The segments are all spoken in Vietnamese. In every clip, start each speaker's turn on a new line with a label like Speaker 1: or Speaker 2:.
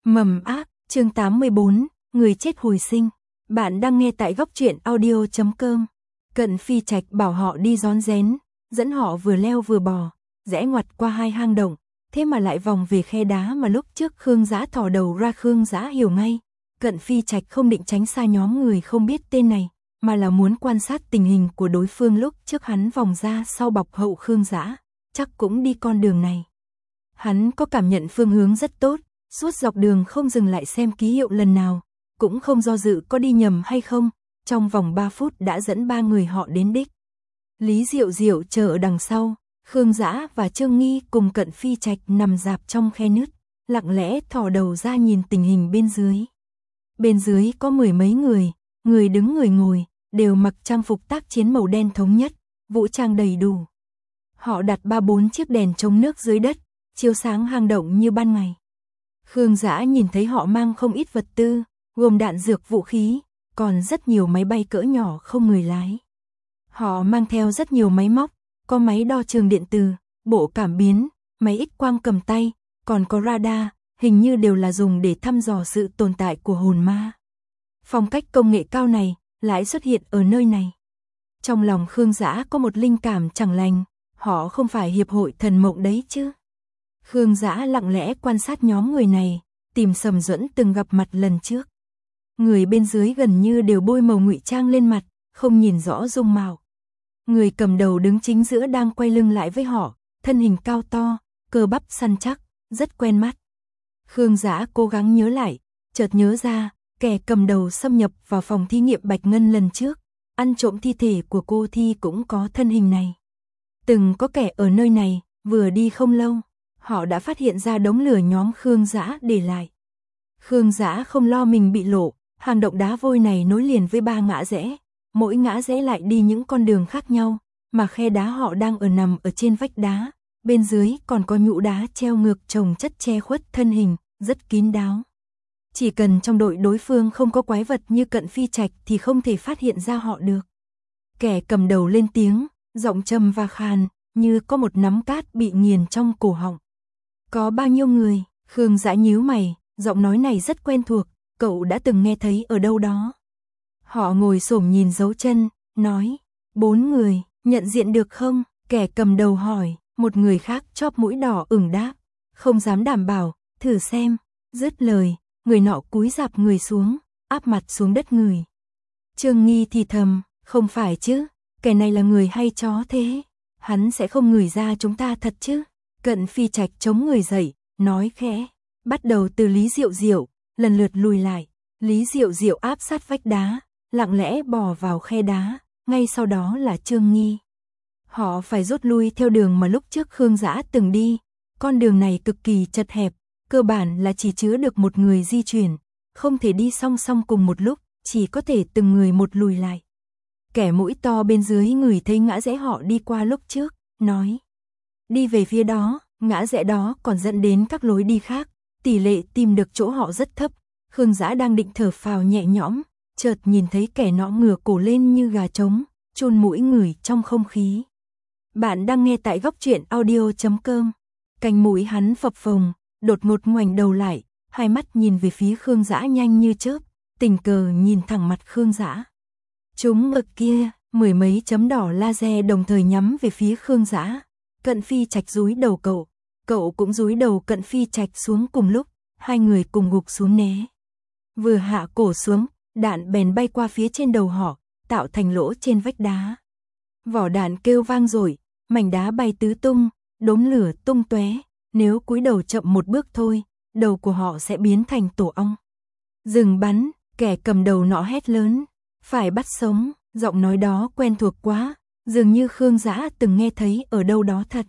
Speaker 1: Mầm ác, chương 84, người chết hồi sinh. Bạn đang nghe tại góc truyện audio.com. Cận Phi Trạch bảo họ đi rón rén, dẫn họ vừa leo vừa bò, rẽ ngoặt qua hai hang động, thế mà lại vòng về khe đá mà lúc trước Khương Dã thò đầu ra. Khương Dã hiểu ngay, Cận Phi Trạch không định tránh xa nhóm người không biết tên này, mà là muốn quan sát tình hình của đối phương. Lúc trước hắn vòng ra sau bọc hậu Khương Dã, chắc cũng đi con đường này. Hắn có cảm nhận phương hướng rất tốt, suốt dọc đường không dừng lại xem ký hiệu lần nào, cũng không do dự có đi nhầm hay không, trong vòng 3 phút đã dẫn 3 người họ đến đích. Lý Diệu Diệu chờ ở đằng sau, Khương Dã và Trương Nghi cùng Cận Phi Trạch nằm rạp trong khe nứt, lặng lẽ thò đầu ra nhìn tình hình bên dưới. Bên dưới có 10 mấy người, người đứng người ngồi, đều mặc trang phục tác chiến màu đen thống nhất, vũ trang đầy đủ. Họ đặt 3-4 chiếc đèn chống nước dưới đất, chiếu sáng hang động như ban ngày. Khương Dã nhìn thấy họ mang không ít vật tư, gồm đạn dược, vũ khí, còn rất nhiều máy bay cỡ nhỏ không người lái. Họ mang theo rất nhiều máy móc, có máy đo trường điện từ, bộ cảm biến, máy X quang cầm tay, còn có radar, hình như đều là dùng để thăm dò sự tồn tại của hồn ma. Phong cách công nghệ cao này lại xuất hiện ở nơi này. Trong lòng Khương Dã có một linh cảm chẳng lành, họ không phải hiệp hội thần mộng đấy chứ. Khương Dã lặng lẽ quan sát nhóm người này, tìm Sầm Duẫn từng gặp mặt lần trước. Người bên dưới gần như đều bôi màu ngụy trang lên mặt, không nhìn rõ dung mạo. Người cầm đầu đứng chính giữa đang quay lưng lại với họ, thân hình cao to, cơ bắp săn chắc, rất quen mắt. Khương Dã cố gắng nhớ lại, chợt nhớ ra, kẻ cầm đầu xâm nhập vào phòng thí nghiệm Bạch Ngân lần trước, ăn trộm thi thể của cô Thi cũng có thân hình này. Từng có kẻ ở nơi này, vừa đi không lâu, họ đã phát hiện ra đống lửa nhóm Khương Dã để lại. Khương Dã không lo mình bị lộ, hang động đá vôi này nối liền với 3 ngã rẽ, mỗi ngã rẽ lại đi những con đường khác nhau, mà khe đá họ đang ở nằm ở trên vách đá, bên dưới còn có nhũ đá treo ngược chồng chất che khuất thân hình, rất kín đáo. Chỉ cần trong đội đối phương không có quái vật như Cận Phi Trạch thì không thể phát hiện ra họ được. Kẻ cầm đầu lên tiếng, giọng trầm và khàn, như có một nắm cát bị nghiền trong cổ họng. Có bao nhiêu người? Khương Dã nhíu mày, giọng nói này rất quen thuộc, cậu đã từng nghe thấy ở đâu đó. Họ ngồi xổm nhìn dấu chân, nói, 4 người, nhận diện được không? Kẻ cầm đầu hỏi, một người khác chóp mũi đỏ ửng đáp, không dám đảm bảo, thử xem. Dứt lời, người nọ cúi rạp người xuống, áp mặt xuống đất người. Trương Nghi thì thầm, không phải chứ, kẻ này là người hay chó thế? Hắn sẽ không ngửi ra chúng ta thật chứ? Cận Phi Trạch chống người dậy, nói khẽ, bắt đầu từ Lý Diệu Diệu, lần lượt lùi lại. Lý Diệu Diệu áp sát vách đá, lặng lẽ bò vào khe đá, ngay sau đó là Trương Nghi. Họ phải rút lui theo đường mà lúc trước Khương Dã từng đi, con đường này cực kỳ chật hẹp, cơ bản là chỉ chứa được một người di chuyển, không thể đi song song cùng một lúc, chỉ có thể từng người một lùi lại. Kẻ mũi to bên dưới ngửi thấy ngã rẽ họ đi qua lúc trước, nói, đi về phía đó, ngã rẽ đó còn dẫn đến các lối đi khác, tỷ lệ tìm được chỗ họ rất thấp. Khương Dã đang định thở phào nhẹ nhõm, chợt nhìn thấy kẻ nọ ngửa cổ lên như gà trống, chôn mũi ngửi trong không khí. Bạn đang nghe tại góc truyện audio.com. Cánh mũi hắn phập phồng, đột ngột ngoảnh đầu lại, hai mắt nhìn về phía Khương Dã nhanh như chớp, tình cờ nhìn thẳng mặt Khương Dã. Chúng ngực kia, 10 mấy chấm đỏ laser đồng thời nhắm về phía Khương Dã. Cận Phi Trạch dúi đầu cậu cũng dúi đầu Cận Phi Trạch xuống cùng lúc, hai người cùng gục xuống né. Vừa hạ cổ xuống, đạn bèn bay qua phía trên đầu họ, tạo thành lỗ trên vách đá. Vỏ đạn kêu vang rồi, mảnh đá bay tứ tung, đốm lửa tung tóe, nếu cúi đầu chậm một bước thôi, đầu của họ sẽ biến thành tổ ong. Dừng bắn, kẻ cầm đầu nọ hét lớn, phải bắt sống, giọng nói đó quen thuộc quá, dường như Khương Dã từng nghe thấy ở đâu đó thật.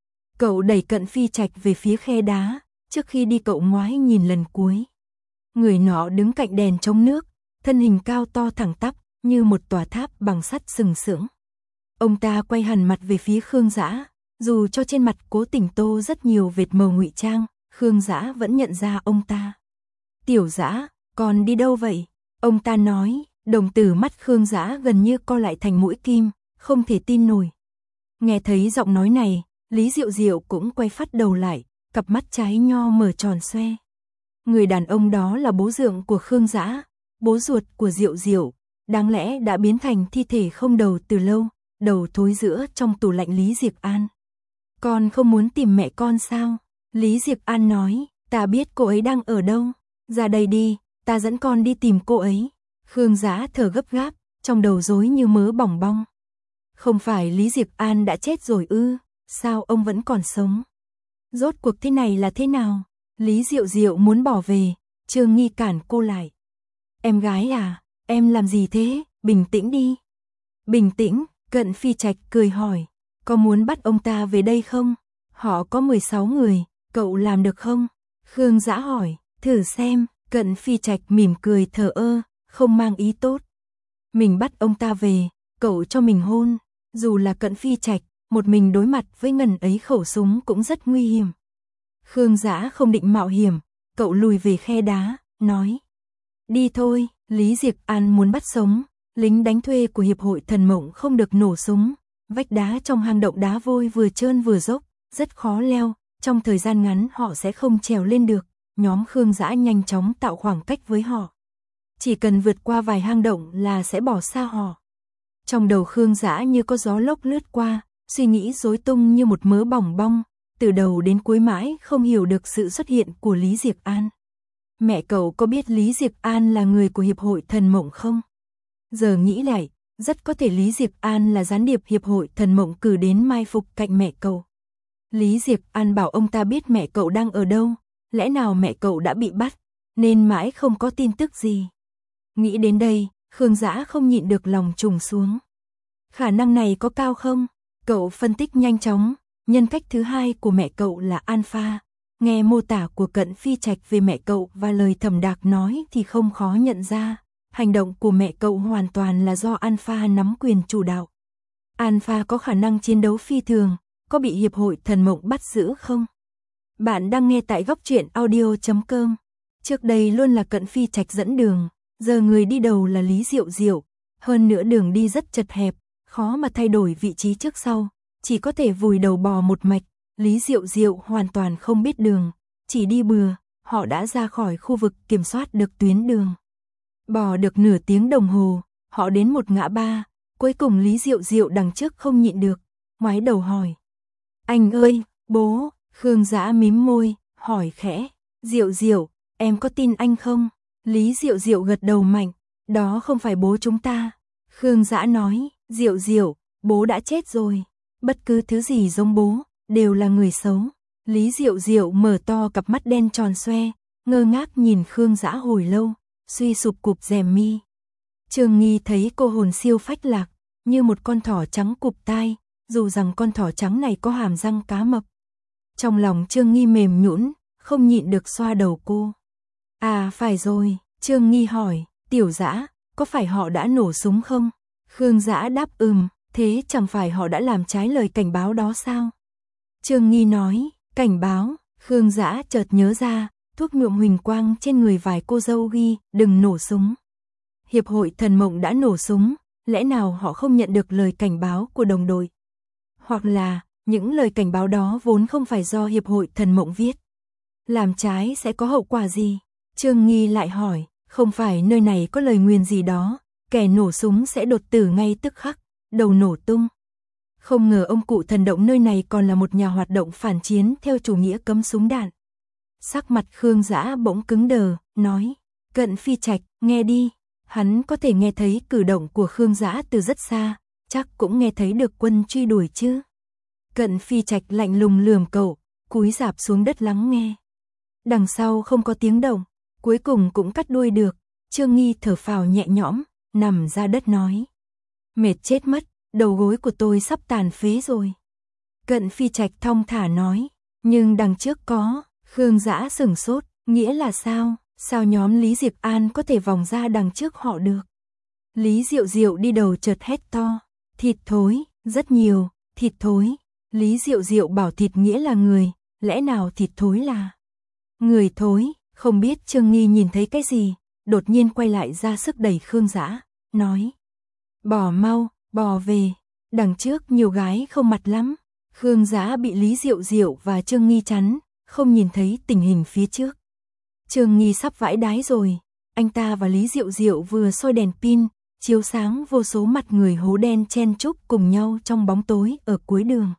Speaker 1: Cậu đẩy Cận Phi Trạch về phía khe đá, trước khi đi cậu ngoái nhìn lần cuối. Người nọ đứng cạnh đèn chống nước, thân hình cao to thẳng tắp, như một tòa tháp bằng sắt sừng sững. Ông ta quay hẳn mặt về phía Khương Dã, dù cho trên mặt cố tình tô rất nhiều vệt màu ngụy trang, Khương Dã vẫn nhận ra ông ta. Tiểu Dã, còn đi đâu vậy? Ông ta nói, đồng tử mắt Khương Dã gần như co lại thành mũi kim, không thể tin nổi. Nghe thấy giọng nói này, Lý Diệu Diệu cũng quay phắt đầu lại, cặp mắt trái nho mở tròn xoe. Người đàn ông đó là bố dượng của Khương Dã, bố ruột của Diệu Diệu, đáng lẽ đã biến thành thi thể không đầu từ lâu, đầu thối rữa trong tủ lạnh. Lý Diệp An. Con không muốn tìm mẹ con sao? Lý Diệp An nói, ta biết cô ấy đang ở đâu. Ra đây đi, ta dẫn con đi tìm cô ấy. Khương Dã thở gấp gáp, trong đầu rối như mớ bỏng bong. Không phải Lý Diệp An đã chết rồi ư? Sao ông vẫn còn sống? Rốt cuộc thế này là thế nào? Lý Diệu Diệu muốn bỏ về, Trương Nghi cản cô lại. Em gái à, em làm gì thế? Bình tĩnh đi. Bình tĩnh, Cận Phi Trạch cười hỏi, có muốn bắt ông ta về đây không? Họ có 16 người, cậu làm được không? Khương Dã hỏi, thử xem. Cận Phi Trạch mỉm cười thờ ơ, không mang ý tốt. Mình bắt ông ta về, cậu cho mình hôn. Dù là Cận Phi Trạch, một mình đối mặt với ngần ấy khẩu súng cũng rất nguy hiểm. Khương Dã không định mạo hiểm, cậu lùi về khe đá, nói. Đi thôi. Lý Diệp An muốn bắt sống lính đánh thuê của Hiệp hội Thần Mộng không được nổ súng. Vách đá trong hang động đá vôi vừa trơn vừa dốc, rất khó leo, trong thời gian ngắn họ sẽ không trèo lên được. Nhóm Khương Dã nhanh chóng tạo khoảng cách với họ. Chỉ cần vượt qua vài hang động là sẽ bỏ xa họ. Trong đầu Khương Dã như có gió lốc lướt qua, suy nghĩ rối tung như một mớ bỏng bong, từ đầu đến cuối mãi không hiểu được sự xuất hiện của Lý Diệp An. Mẹ cậu có biết Lý Diệp An là người của Hiệp hội Thần Mộng không? Giờ nghĩ lại, rất có thể Lý Diệp An là gián điệp Hiệp hội Thần Mộng cử đến mai phục cạnh mẹ cậu. Lý Diệp An bảo ông ta biết mẹ cậu đang ở đâu, lẽ nào mẹ cậu đã bị bắt, nên mãi không có tin tức gì. Nghĩ đến đây, Khương Dã không nhịn được lòng trùng xuống. Khả năng này có cao không? Cậu phân tích nhanh chóng, nhân cách thứ hai của mẹ cậu là Alpha. Nghe mô tả của Cận Phi Trạch về mẹ cậu và lời Thẩm Đạc nói thì không khó nhận ra, hành động của mẹ cậu hoàn toàn là do Alpha nắm quyền chủ đạo. Alpha có khả năng chiến đấu phi thường, có bị Hiệp hội Thần Mộng bắt giữ không? Bạn đang nghe tại góc truyện audio.com. Trước đây luôn là Cận Phi Trạch dẫn đường, giờ người đi đầu là Lý Diệu Diệu, hơn nữa đường đi rất chật hẹp, khó mà thay đổi vị trí trước sau, chỉ có thể vùi đầu bò một mạch. Lý Diệu Diệu hoàn toàn không biết đường, chỉ đi bừa, họ đã ra khỏi khu vực kiểm soát được tuyến đường. Bò được nửa tiếng đồng hồ, họ đến một ngã ba, cuối cùng Lý Diệu Diệu đằng trước không nhịn được, ngoái đầu hỏi. Anh ơi, bố. Khương Dã mím môi, hỏi khẽ. Diệu Diệu, em có tin anh không? Lý Diệu Diệu gật đầu mạnh, đó không phải bố chúng ta. Khương Dã nói, Diệu Diệu, bố đã chết rồi, bất cứ thứ gì giống bố đều là người xấu. Lý Diệu Diệu mở to cặp mắt đen tròn xoe, ngơ ngác nhìn Khương Dã hồi lâu, suy sụp cụp rèm mi. Trương Nghi thấy cô hồn siêu phách lạc, như một con thỏ trắng cụp tai, dù rằng con thỏ trắng này có hàm răng cá mập. Trong lòng Trương Nghi mềm nhũn, không nhịn được xoa đầu cô. À phải rồi, Trương Nghi hỏi, Tiểu Dã, có phải họ đã nổ súng không? Khương Dã đáp thế chẳng phải họ đã làm trái lời cảnh báo đó sao? Trương Nghi nói, cảnh báo. Khương Dã chợt nhớ ra, thuốc nhuộm huỳnh quang trên người vài cô dâu ghi, đừng nổ súng. Hiệp hội Thần Mộng đã nổ súng, lẽ nào họ không nhận được lời cảnh báo của đồng đội? Hoặc là, những lời cảnh báo đó vốn không phải do Hiệp hội Thần Mộng viết. Làm trái sẽ có hậu quả gì? Trương Nghi lại hỏi, không phải nơi này có lời nguyền gì đó, kẻ nổ súng sẽ đột tử ngay tức khắc, đầu nổ tung. Không ngờ ông cụ thần động nơi này còn là một nhà hoạt động phản chiến theo chủ nghĩa cấm súng đạn. Sắc mặt Khương Dã bỗng cứng đờ, nói, Cận Phi Trạch, nghe đi. Hắn có thể nghe thấy cử động của Khương Dã từ rất xa, chắc cũng nghe thấy được quân truy đuổi chứ. Cận Phi Trạch lạnh lùng lườm cậu, cúi rạp xuống đất lắng nghe. Đằng sau không có tiếng động, cuối cùng cũng cắt đuôi được. Trương Nghi thở phào nhẹ nhõm, nằm ra đất nói. Mệt chết mất, đầu gối của tôi sắp tàn phế rồi. Cận Phi Trạch thong thả nói, nhưng đằng trước có. Khương Dã sửng sốt, nghĩa là sao? Sao nhóm Lý Diệp An có thể vòng ra đằng trước họ được? Lý Diệu Diệu đi đầu chợt hét to, thịt thối, rất nhiều, thịt thối. Lý Diệu Diệu bảo thịt nghĩa là người, lẽ nào thịt thối là người thối? Không biết Trương Nghi nhìn thấy cái gì, đột nhiên quay lại ra sức đẩy Khương Dã, nói, bỏ mau, bỏ về, đằng trước nhiều gái không mặt lắm. Khương Dã bị Lý Diệu Diệu và Trương Nghi chắn, không nhìn thấy tình hình phía trước. Trương Nghi sắp vãi đái rồi, anh ta và Lý Diệu Diệu vừa soi đèn pin, chiếu sáng vô số mặt người hố đen chen chúc cùng nhau trong bóng tối ở cuối đường.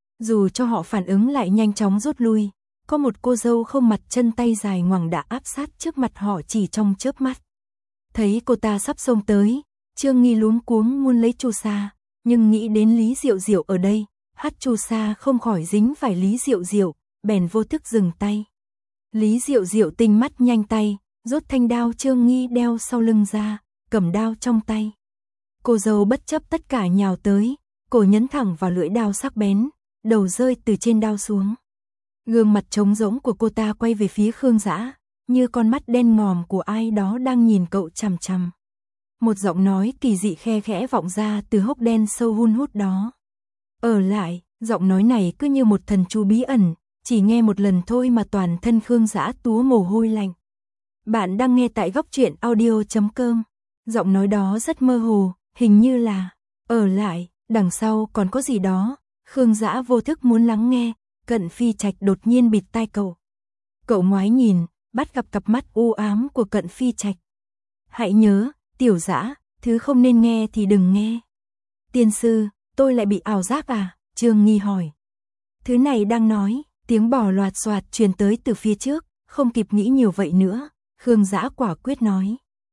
Speaker 1: Dù cho họ phản ứng lại nhanh chóng rút lui, có một cô dâu không mặt chân tay dài ngoằng đã áp sát trước mặt họ chỉ trong chớp mắt. Thấy cô ta sắp xông tới, Trương Nghi luống cuống muốn lấy chu sa, nhưng nghĩ đến Lý Diệu Diệu ở đây, hắt chu sa không khỏi dính phải Lý Diệu Diệu, bèn vô thức dừng tay. Lý Diệu Diệu tinh mắt nhanh tay, rút thanh đao Trương Nghi đeo sau lưng ra, cầm đao trong tay. Cô dâu bất chấp tất cả nhào tới, cổ nhấn thẳng vào lưỡi đao sắc bén, đầu rơi từ trên đao xuống. Gương mặt trống rỗng của cô ta quay về phía Khương Dã, như con mắt đen ngòm của ai đó đang nhìn cậu chằm chằm. Một giọng nói kỳ dị khe khẽ vọng ra từ hốc đen sâu hun hút đó. Ở lại, giọng nói này cứ như một thần chú bí ẩn, chỉ nghe một lần thôi mà toàn thân Khương Dã túa mồ hôi lạnh. Bạn đang nghe tại Góc Truyện Audio.com. Giọng nói đó rất mơ hồ, hình như là ở lại, đằng sau còn có gì đó. Khương Dã vô thức muốn lắng nghe, Cận Phi Trạch đột nhiên bịt tai cậu. Cậu ngoái nhìn, bắt gặp cặp mắt u ám của Cận Phi Trạch. Hãy nhớ, Tiểu Dã, thứ không nên nghe thì đừng nghe. Tiên sư, tôi lại bị ảo giác à? Trương Nghi hỏi. Thứ này đang nói, tiếng bò loạt xoạt truyền tới từ phía trước, không kịp nghĩ nhiều vậy nữa, Khương Dã quả quyết nói.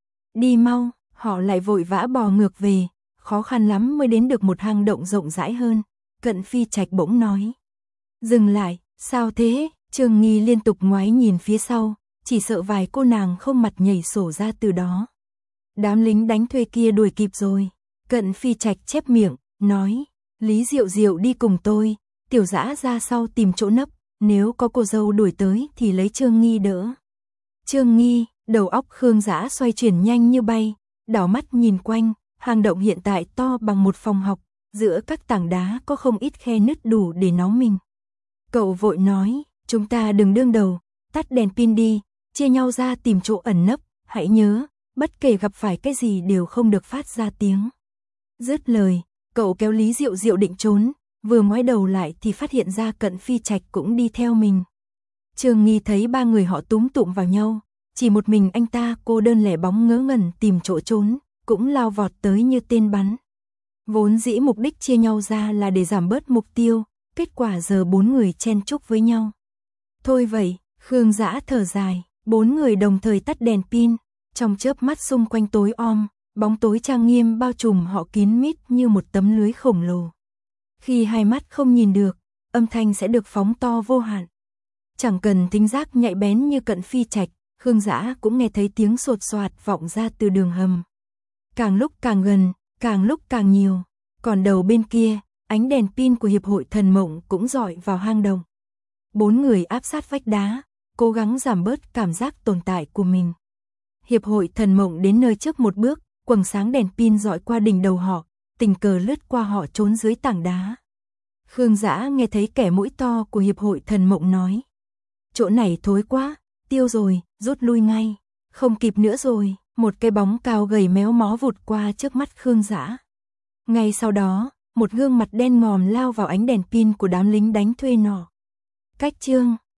Speaker 1: Đi mau, họ lại vội vã bò ngược về, khó khăn lắm mới đến được một hang động rộng rãi hơn. Cận Phi Trạch bỗng nói. Dừng lại, sao thế? Trương Nghi liên tục ngoái nhìn phía sau, chỉ sợ vài cô nàng không mặt nhảy sổ ra từ đó. Đám lính đánh thuê kia đuổi kịp rồi. Cận Phi Trạch chép miệng, nói. Lý Diệu Diệu đi cùng tôi, Tiểu Dã ra sau tìm chỗ nấp, nếu có cô dâu đuổi tới thì lấy Trương Nghi đỡ. Trương Nghi, đầu óc Khương Dã xoay chuyển nhanh như bay, đảo mắt nhìn quanh, hang động hiện tại to bằng một phòng học, giữa các tảng đá có không ít khe nứt đủ để nó mình. Cậu vội nói, chúng ta đừng đương đầu, tắt đèn pin đi, chia nhau ra tìm chỗ ẩn nấp, hãy nhớ, bất kể gặp phải cái gì đều không được phát ra tiếng. Dứt lời, cậu kéo Lý Diệu Diệu định trốn, vừa ngoái đầu lại thì phát hiện ra Cận Phi Trạch cũng đi theo mình. Trương Nghi thấy ba người họ túm tụm vào nhau, chỉ một mình anh ta cô đơn lẻ bóng ngớ ngẩn tìm chỗ trốn, cũng lao vọt tới như tên bắn. Vốn dĩ mục đích chia nhau ra là để giảm bớt mục tiêu, kết quả giờ bốn người chen chúc với nhau. Thôi vậy, Khương Dã thở dài, bốn người đồng thời tắt đèn pin, trong chớp mắt xung quanh tối om, bóng tối trang nghiêm bao trùm họ kín mít như một tấm lưới khổng lồ. Khi hai mắt không nhìn được, âm thanh sẽ được phóng to vô hạn. Chẳng cần thính giác nhạy bén như Cận Phi Trạch, Khương Dã cũng nghe thấy tiếng sột soạt vọng ra từ đường hầm. Càng lúc càng gần, càng lúc càng nhiều, còn đầu bên kia, ánh đèn pin của Hiệp hội Thần Mộng cũng rọi vào hang động. Bốn người áp sát vách đá, cố gắng giảm bớt cảm giác tồn tại của mình. Hiệp hội Thần Mộng đến nơi trước một bước, quầng sáng đèn pin rọi qua đỉnh đầu họ, tình cờ lướt qua họ trốn dưới tảng đá. Khương Dã nghe thấy kẻ mũi to của Hiệp hội Thần Mộng nói. Chỗ này thối quá, tiêu rồi, rút lui ngay, không kịp nữa rồi. Một cái bóng cao gầy méo mó vụt qua trước mắt Khương Dã. Ngay sau đó, một gương mặt đen ngòm lao vào ánh đèn pin của đám lính đánh thuê nọ. Cách chương